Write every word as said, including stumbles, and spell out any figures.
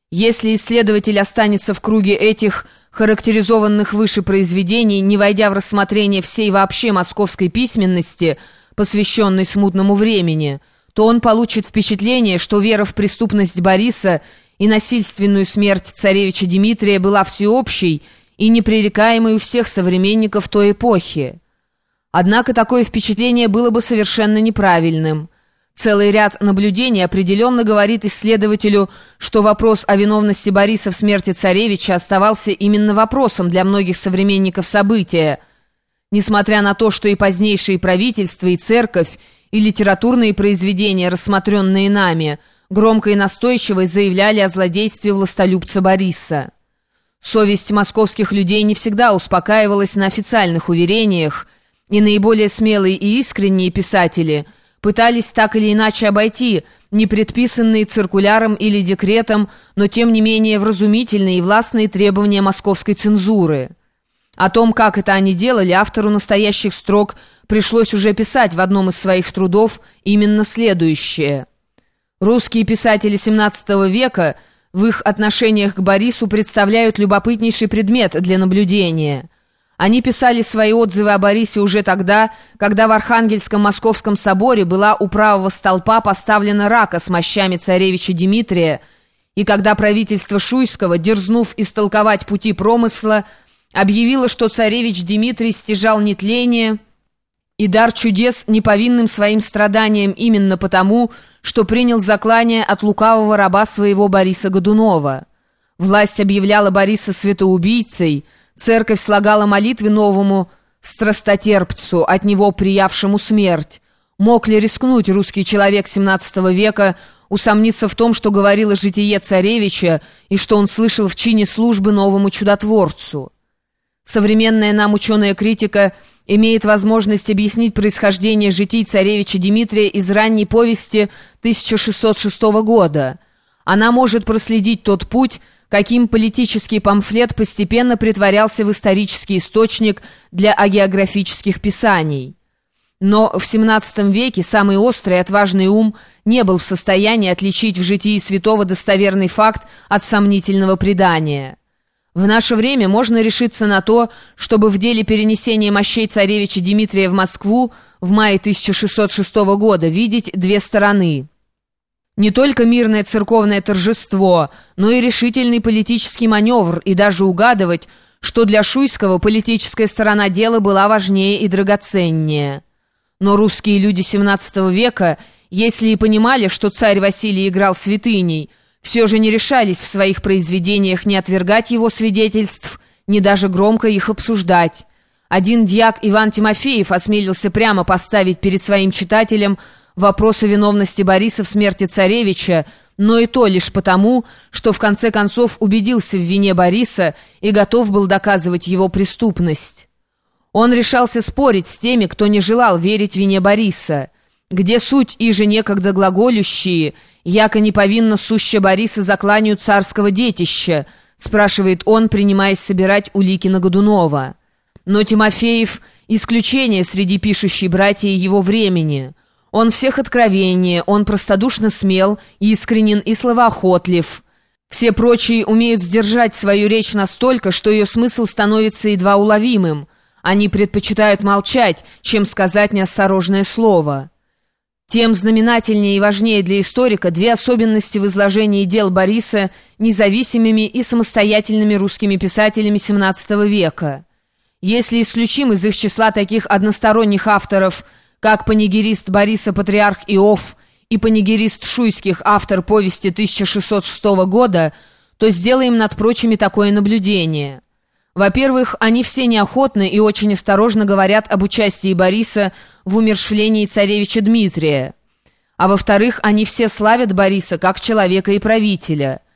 Если исследователь останется в круге этих характеризованных выше произведений, не войдя в рассмотрение всей вообще московской письменности, посвященной смутному времени, то он получит впечатление, что вера в преступность Бориса и насильственную смерть царевича Дмитрия была всеобщей и непререкаемой у всех современников той эпохи. Однако такое впечатление было бы совершенно неправильным. Целый ряд наблюдений определенно говорит исследователю, что вопрос о виновности Бориса в смерти царевича оставался именно вопросом для многих современников события, несмотря на то, что и позднейшие правительства, и церковь, и литературные произведения, рассмотренные нами, громко и настойчиво заявляли о злодействе властолюбца Бориса. Совесть московских людей не всегда успокаивалась на официальных уверениях, и наиболее смелые и искренние писатели пытались так или иначе обойти непредписанные циркуляром или декретом, но тем не менее вразумительные и властные требования московской цензуры. О том, как это они делали, автору настоящих строк пришлось уже писать в одном из своих трудов именно следующее. Русские писатели семнадцатого века в их отношениях к Борису представляют любопытнейший предмет для наблюдения. Они писали свои отзывы о Борисе уже тогда, когда в Архангельском Московском соборе была у правого столпа поставлена рака с мощами царевича Дмитрия, и когда правительство Шуйского, дерзнув истолковать пути промысла, объявило, что царевич Дмитрий стяжал нетление и дар чудес неповинным своим страданиям именно потому, что принял заклание от лукавого раба своего Бориса Годунова. Власть объявляла Бориса святоубийцей, церковь слагала молитвы новому страстотерпцу, от него приявшему смерть. Мог ли рискнуть русский человек семнадцатого века усомниться в том, что говорило житие царевича и что он слышал в чине службы новому чудотворцу? Современная нам ученая критика имеет возможность объяснить происхождение житий царевича Дмитрия из ранней повести тысяча шестьсот шестого года. Она может проследить тот путь, каким политический памфлет постепенно притворялся в исторический источник для агеографических писаний. Но в семнадцатом веке самый острый и отважный ум не был в состоянии отличить в житии святого достоверный факт от сомнительного предания. В наше время можно решиться на то, чтобы в деле перенесения мощей царевича Дмитрия в Москву в мае тысяча шестьсот шестого года видеть две стороны. Не только мирное церковное торжество, но и решительный политический маневр, и даже угадывать, что для Шуйского политическая сторона дела была важнее и драгоценнее. Но русские люди семнадцатого века, если и понимали, что царь Василий играл святыней, все же не решались в своих произведениях ни отвергать его свидетельств, ни даже громко их обсуждать. Один дьяк Иван Тимофеев осмелился прямо поставить перед своим читателем вопрос о виновности Бориса в смерти царевича, но и то лишь потому, что в конце концов убедился в вине Бориса и готов был доказывать его преступность. Он решался спорить с теми, кто не желал верить вине Бориса. «Где суть иже некогда глаголющие, яко неповинно суще Бориса закланию царского детища?» спрашивает он, принимаясь собирать улики на Годунова. Но Тимофеев – исключение среди пишущей братьев его времени. Он всех откровеннее, он простодушно смел, искренен и словоохотлив. Все прочие умеют сдержать свою речь настолько, что ее смысл становится едва уловимым. Они предпочитают молчать, чем сказать неосторожное слово. Тем знаменательнее и важнее для историка две особенности в изложении дел Бориса независимыми и самостоятельными русскими писателями семнадцатого века. Если исключим из их числа таких односторонних авторов, как панигерист Бориса патриарх Иов и панигерист Шуйских, автор повести тысяча шестьсот шестого года, то сделаем над прочими такое наблюдение. Во-первых, они все неохотно и очень осторожно говорят об участии Бориса в умерщвлении царевича Дмитрия. А во-вторых, они все славят Бориса как человека и правителя.